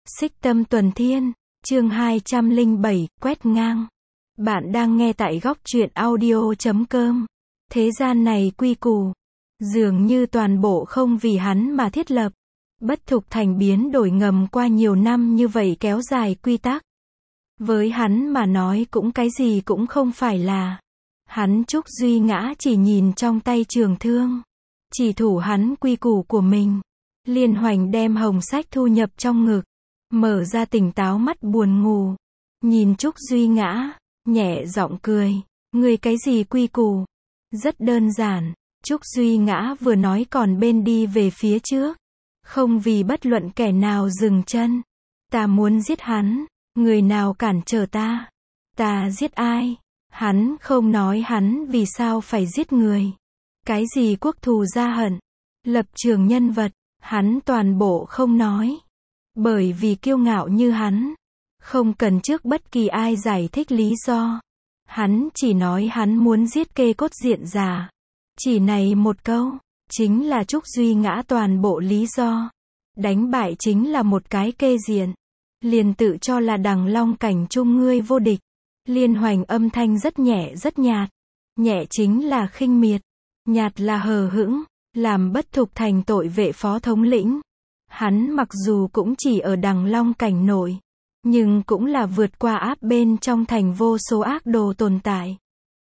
Xích Tâm Tuần Thiên, chương 207, quét ngang. Bạn đang nghe tại góc truyện audio.com. Thế gian này quy củ, dường như toàn bộ không vì hắn mà thiết lập. Bất thục thành biến đổi ngầm qua nhiều năm như vậy kéo dài quy tắc. Với hắn mà nói cũng cái gì cũng không phải là. Hắn Trúc Duy Ngã chỉ nhìn trong tay trường thương. Chỉ thủ hắn quy củ của mình. Liên Hoành đem hồng sách thu nhập trong ngực. Mở ra tỉnh táo mắt buồn ngủ. Nhìn Trúc Duy Ngã, nhẹ giọng cười. Người cái gì quy củ? Rất đơn giản. Trúc Duy Ngã vừa nói còn bên đi về phía trước. Không vì bất luận kẻ nào dừng chân. Ta muốn giết hắn. Người nào cản trở ta? Ta giết ai? Hắn không nói hắn vì sao phải giết người. Cái gì quốc thù gia hận? Lập trường nhân vật, hắn toàn bộ không nói. Bởi vì kiêu ngạo như hắn, không cần trước bất kỳ ai giải thích lý do. Hắn chỉ nói hắn muốn giết Kê Cốt Diện Giả. Chỉ này một câu, chính là Trúc Duy Ngã toàn bộ lý do. Đánh bại chính là một cái kê diện. Liền tự cho là Đằng Long cảnh trung ngươi vô địch. Liên Hoành âm thanh rất nhẹ rất nhạt. Nhẹ chính là khinh miệt, nhạt là hờ hững, làm bất thục thành tội vệ phó thống lĩnh. Hắn mặc dù cũng chỉ ở Đằng Long cảnh nội, nhưng cũng là vượt qua áp bên trong thành vô số ác đồ tồn tại.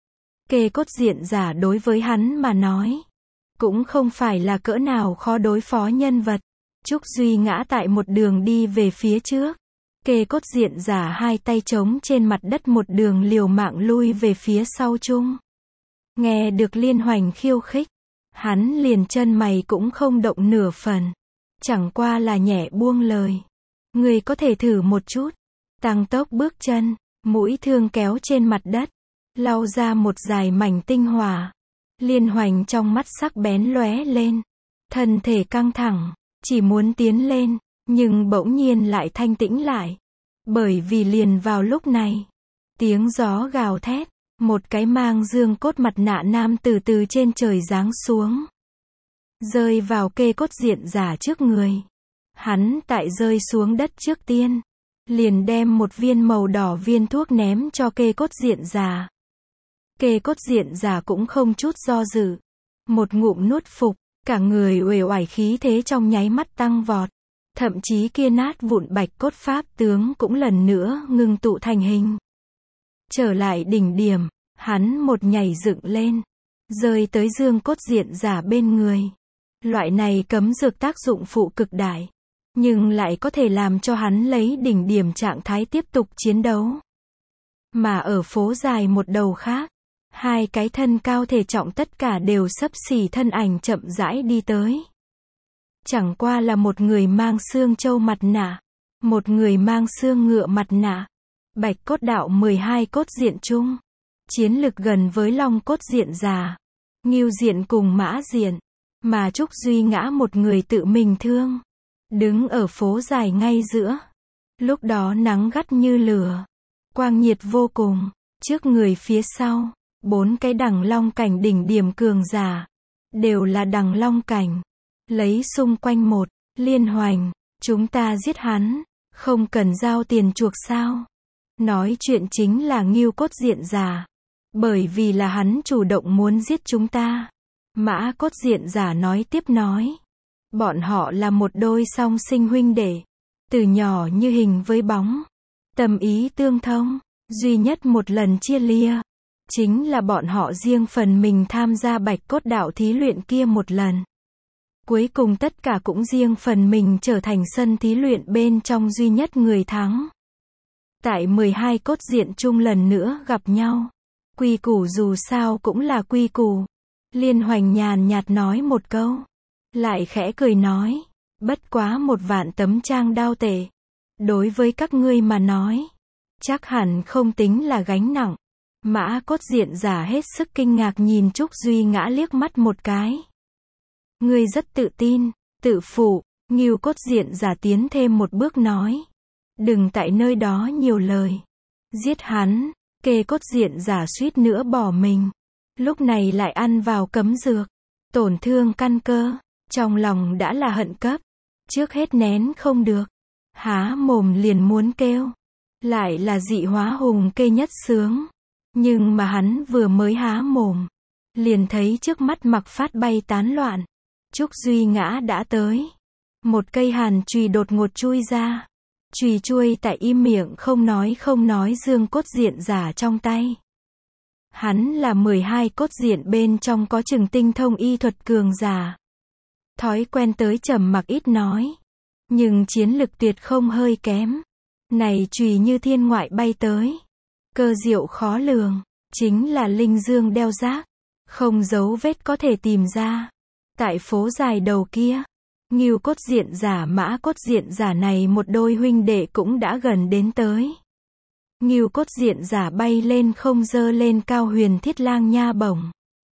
Kê Cốt Diện Giả đối với hắn mà nói, cũng không phải là cỡ nào khó đối phó nhân vật. Trúc Duy Ngã tại một đường đi về phía trước. Kê Cốt Diện Giả hai tay trống trên mặt đất một đường liều mạng lui về phía sau chung. Nghe được Liên Hoành khiêu khích, hắn liền chân mày cũng không động nửa phần. Chẳng qua là nhẹ buông lời. Người có thể thử một chút. Tăng tốc bước chân, mũi thương kéo trên mặt đất. Lau ra một dài mảnh tinh hỏa. Liên Hoành trong mắt sắc bén lóe lên. Thân thể căng thẳng, chỉ muốn tiến lên, nhưng bỗng nhiên lại thanh tĩnh lại. Bởi vì liền vào lúc này, tiếng gió gào thét, một cái mang dương cốt mặt nạ nam từ từ trên trời giáng xuống. Rơi vào Kê Cốt Diện Giả trước người. Hắn tại rơi xuống đất trước tiên, liền đem một viên màu đỏ viên thuốc ném cho Kê Cốt Diện Giả. Kê Cốt Diện Giả cũng không chút do dự. Một ngụm nuốt phục, cả người uể oải khí thế trong nháy mắt tăng vọt. Thậm chí kia nát vụn bạch cốt pháp tướng cũng lần nữa ngưng tụ thành hình. Trở lại đỉnh điểm, hắn một nhảy dựng lên, rơi tới Dương Cốt Diện Giả bên người. Loại này cấm dược tác dụng phụ cực đại, nhưng lại có thể làm cho hắn lấy đỉnh điểm trạng thái tiếp tục chiến đấu. Mà ở phố dài một đầu khác, hai cái thân cao thể trọng tất cả đều xấp xỉ thân ảnh chậm rãi đi tới. Chẳng qua là một người mang xương trâu mặt nạ, một người mang xương ngựa mặt nạ. Bạch cốt đạo 12 cốt diện chung, chiến lực gần với Long Cốt Diện Giả, Ngưu Diện cùng Mã Diện. Mà Trúc Duy Ngã một người tự mình thương, đứng ở phố dài ngay giữa. Lúc đó nắng gắt như lửa, quang nhiệt vô cùng. Trước người phía sau, bốn cái Đằng Long cảnh đỉnh điểm cường giả, đều là Đằng Long cảnh. Lấy xung quanh một, Liên Hoành, chúng ta giết hắn, không cần giao tiền chuộc sao? Nói chuyện chính là Ngưu Cốt Diện Giả. Bởi vì là hắn chủ động muốn giết chúng ta. Mã Cốt Diện Giả nói tiếp nói. Bọn họ là một đôi song sinh huynh đệ. Từ nhỏ như hình với bóng. Tâm ý tương thông. Duy nhất một lần chia lìa, chính là bọn họ riêng phần mình tham gia Bạch Cốt Đạo thí luyện kia một lần. Cuối cùng tất cả cũng riêng phần mình trở thành sân thí luyện bên trong duy nhất người thắng. Tại 12 cốt diện chung lần nữa gặp nhau. Quy củ dù sao cũng là quy củ. Liên Hoành nhàn nhạt nói một câu. Lại khẽ cười nói. Bất quá một vạn tấm trang đao tệ. Đối với các ngươi mà nói, chắc hẳn không tính là gánh nặng. Mã Cốt Diện Giả hết sức kinh ngạc nhìn Trúc Duy Ngã liếc mắt một cái. Ngươi rất tự tin, tự phụ. Ngưu Cốt Diện Giả tiến thêm một bước nói. Đừng tại nơi đó nhiều lời. Giết hắn. Kê Cốt Diện Giả suýt nữa bỏ mình. Lúc này lại ăn vào cấm dược. Tổn thương căn cơ. Trong lòng đã là hận cấp. Trước hết nén không được. há mồm liền muốn kêu. Lại là dị hóa hùng kê nhất sướng. Nhưng mà hắn vừa mới há mồm, liền thấy trước mắt Mặc Phát bay tán loạn. Trúc Duy Ngã đã tới. Một cây hàn chùy đột ngột chui ra. Chùy chui tại im miệng không nói Dương Cốt Diện Giả trong tay. Hắn là 12 cốt diện bên trong có chừng tinh thông y thuật cường giả. Thói quen tới trầm mặc ít nói. Nhưng chiến lực tuyệt không hơi kém. Này chùy như thiên ngoại bay tới. Cơ diệu khó lường. Chính là linh dương đeo giác. Không dấu vết có thể tìm ra. Tại phố dài đầu kia, Ngưu Cốt Diện Giả Mã Cốt Diện Giả này một đôi huynh đệ cũng đã gần đến tới. Ngưu Cốt Diện Giả bay lên không giơ lên cao huyền thiết lang nha bổng.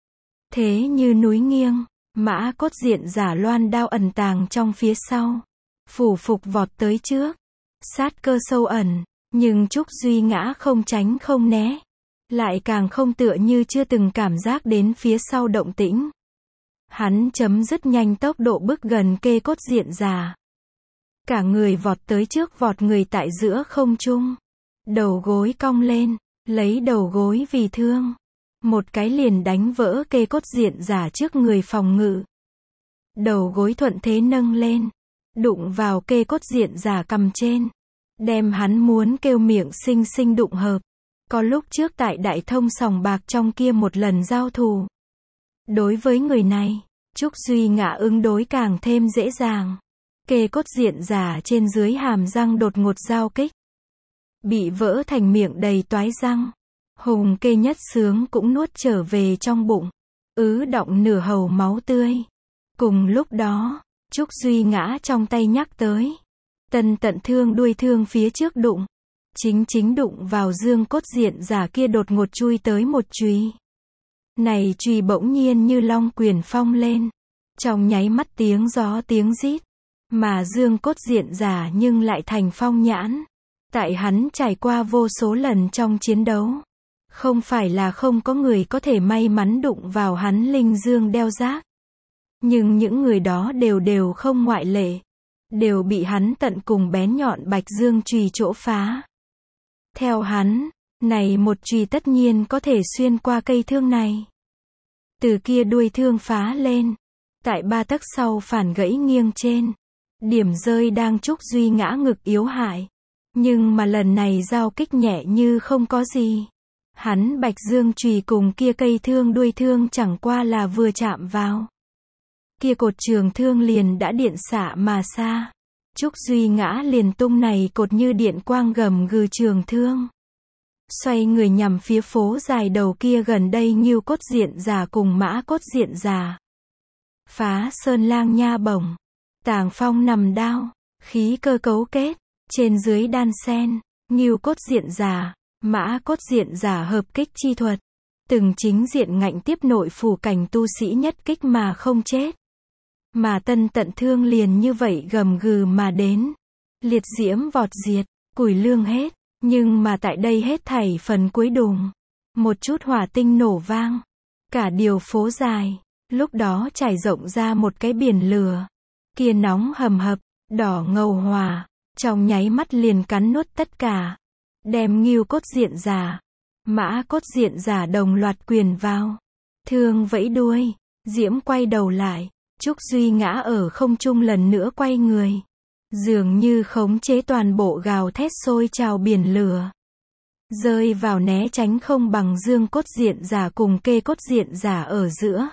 Thế như núi nghiêng, Mã Cốt Diện Giả loan đao ẩn tàng trong phía sau. Phủ phục vọt tới trước. Sát cơ sâu ẩn, nhưng Trúc Duy Ngã không tránh không né. Lại càng không tựa như chưa từng cảm giác đến phía sau động tĩnh. Hắn chấm dứt nhanh tốc độ bước gần kê Cốt Diện Giả. Cả người vọt tới trước vọt người tại giữa không trung. Đầu gối cong lên, lấy đầu gối vì thương. Một cái liền đánh vỡ kê Cốt Diện Giả trước người phòng ngự. Đầu gối thuận thế nâng lên, đụng vào kê Cốt Diện Giả cằm trên. Đem hắn muốn kêu miệng xinh xinh đụng hợp. Có lúc trước tại Đại Thông sòng bạc trong kia một lần giao thù. Đối với người này, Trúc Duy Ngã ứng đối càng thêm dễ dàng. Kê Cốt Diện Giả trên dưới hàm răng đột ngột giao kích. Bị vỡ thành miệng đầy toái răng. Hùng kê nhất sướng cũng nuốt trở về trong bụng. Ứ đọng nửa hầu máu tươi. Cùng lúc đó, Trúc Duy Ngã trong tay nhắc tới. Tân Tận Thương đuôi thương phía trước đụng. Chính đụng vào Dương Cốt Diện Giả kia đột ngột chui tới một chùy. Này chùy bỗng nhiên như long quyền phong lên. Trong nháy mắt tiếng gió tiếng rít. Mà Dương Cốt Diện Giả nhưng lại thành phong nhãn. Tại hắn trải qua vô số lần trong chiến đấu. Không phải là không có người có thể may mắn đụng vào hắn linh dương đeo giác. Nhưng những người đó đều không ngoại lệ. Đều bị hắn tận cùng bén nhọn bạch dương chùy chỗ phá. Theo hắn, này một chùy tất nhiên có thể xuyên qua cây thương này. Từ kia đuôi thương phá lên. Tại 3 tấc sau phản gãy nghiêng trên. Điểm rơi đang Trúc Duy Ngã ngực yếu hại. Nhưng mà lần này giao kích nhẹ như không có gì. Hắn bạch dương chùy cùng kia cây thương đuôi thương chẳng qua là vừa chạm vào. Kia cột trường thương liền đã điện xạ mà xa. Trúc Duy Ngã liền tung này cột như điện quang gầm gừ trường thương. Xoay người nhằm phía phố dài đầu kia gần đây Ngưu Cốt Diện Giả cùng Mã Cốt Diện Giả. Phá sơn lang nha bổng. Tàng phong nằm đao. Khí cơ cấu kết. Trên dưới đan sen. Ngưu Cốt Diện Giả, Mã Cốt Diện Giả hợp kích chi thuật. Từng chính diện ngạnh tiếp nội phủ cảnh tu sĩ nhất kích mà không chết. Mà Tân Tận Thương liền như vậy gầm gừ mà đến. Liệt diễm vọt diệt, củi lương hết. Nhưng mà tại đây hết thảy phần cuối đùng. Một chút hỏa tinh nổ vang. Cả điều phố dài. Lúc đó trải rộng ra một cái biển lửa. Kia nóng hầm hập, đỏ ngầu hòa. Trong nháy mắt liền cắn nuốt tất cả. Đem Ngưu Cốt Diện Giả, Mã Cốt Diện Giả đồng loạt quyền vào. Thương vẫy đuôi. Diễm quay đầu lại. Trúc Duy Ngã ở không trung lần nữa quay người. Dường như khống chế toàn bộ gào thét sôi trào biển lửa. Rơi vào né tránh không bằng Dương Cốt Diện Giả cùng Kê Cốt Diện Giả ở giữa.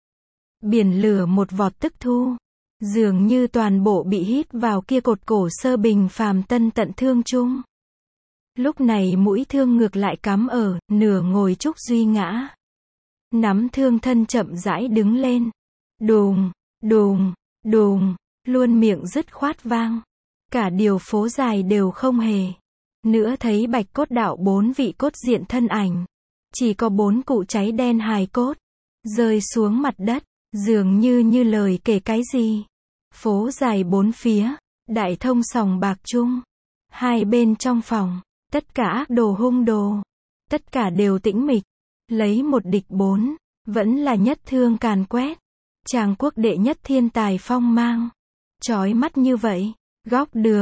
Biển lửa một vọt tức thu. Dường như toàn bộ bị hít vào kia cột cổ sơ bình phàm Tân Tận Thương chung. Lúc này mũi thương ngược lại cắm ở nửa ngồi Trúc Duy Ngã. Nắm thương thân chậm rãi đứng lên. Đùng, đùng, đùng, luôn miệng dứt khoát vang. Cả điều phố dài đều không hề. Nữa thấy bạch cốt đạo 4 vị cốt diện thân ảnh. Chỉ có 4 cụ cháy đen hài cốt. Rơi xuống mặt đất, dường như lời kể cái gì. Phố dài 4 phía, Đại Thông sòng bạc chung. Hai bên trong phòng, tất cả ác đồ hung đồ. Tất cả đều tĩnh mịch. Lấy 1 địch 4, vẫn là nhất thương càn quét. Tràng quốc đệ nhất thiên tài phong mang. Chói mắt như vậy, góc đường,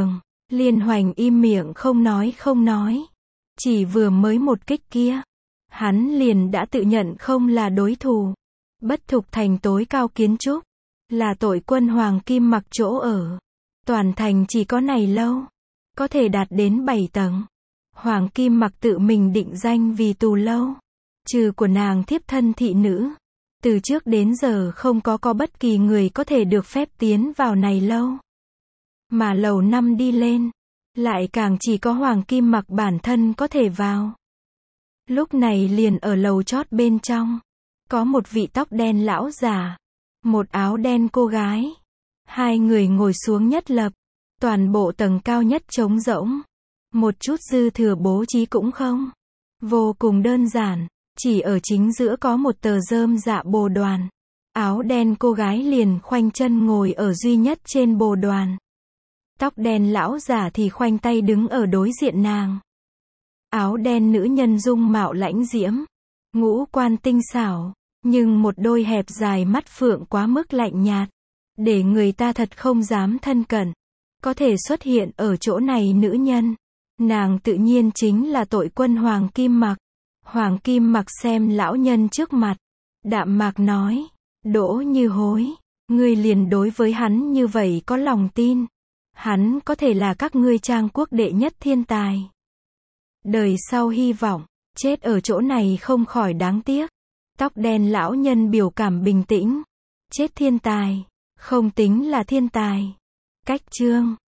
Liên Hoành im miệng không nói. Chỉ vừa mới một kích kia, hắn liền đã tự nhận không là đối thủ. Bất Thục Thành tối cao kiến trúc, là tội quân Hoàng Kim Mặc chỗ ở. Toàn thành chỉ có này lâu, có thể đạt đến 7 tầng. Hoàng Kim Mặc tự mình định danh vì tù lâu. Trừ của nàng thiếp thân thị nữ, từ trước đến giờ không có bất kỳ người có thể được phép tiến vào này lâu. Mà lầu 5 đi lên, lại càng chỉ có Hoàng Kim Mặc bản thân có thể vào. Lúc này liền ở lầu chót bên trong, có một vị tóc đen lão già, một áo đen cô gái. Hai người ngồi xuống nhất lập, toàn bộ tầng cao nhất trống rỗng. Một chút dư thừa bố trí cũng không. Vô cùng đơn giản, chỉ ở chính giữa có một tờ rơm dạ bồ đoàn. Áo đen cô gái liền khoanh chân ngồi ở duy nhất trên bồ đoàn. Tóc đen lão giả thì khoanh tay đứng ở đối diện nàng. Áo đen nữ nhân dung mạo lãnh diễm, ngũ quan tinh xảo, nhưng một đôi hẹp dài mắt phượng quá mức lạnh nhạt, để người ta thật không dám thân cận. Có thể xuất hiện ở chỗ này nữ nhân, nàng tự nhiên chính là tội quân Hoàng Kim Mặc. Hoàng Kim Mặc xem lão nhân trước mặt, đạm mạc nói, Đỗ Như Hối, ngươi liền đối với hắn như vậy có lòng tin. Hắn có thể là các ngươi Trang quốc đệ nhất thiên tài. Đời sau hy vọng, chết ở chỗ này không khỏi đáng tiếc. Tóc đen lão nhân biểu cảm bình tĩnh. Chết thiên tài, không tính là thiên tài. Cách chương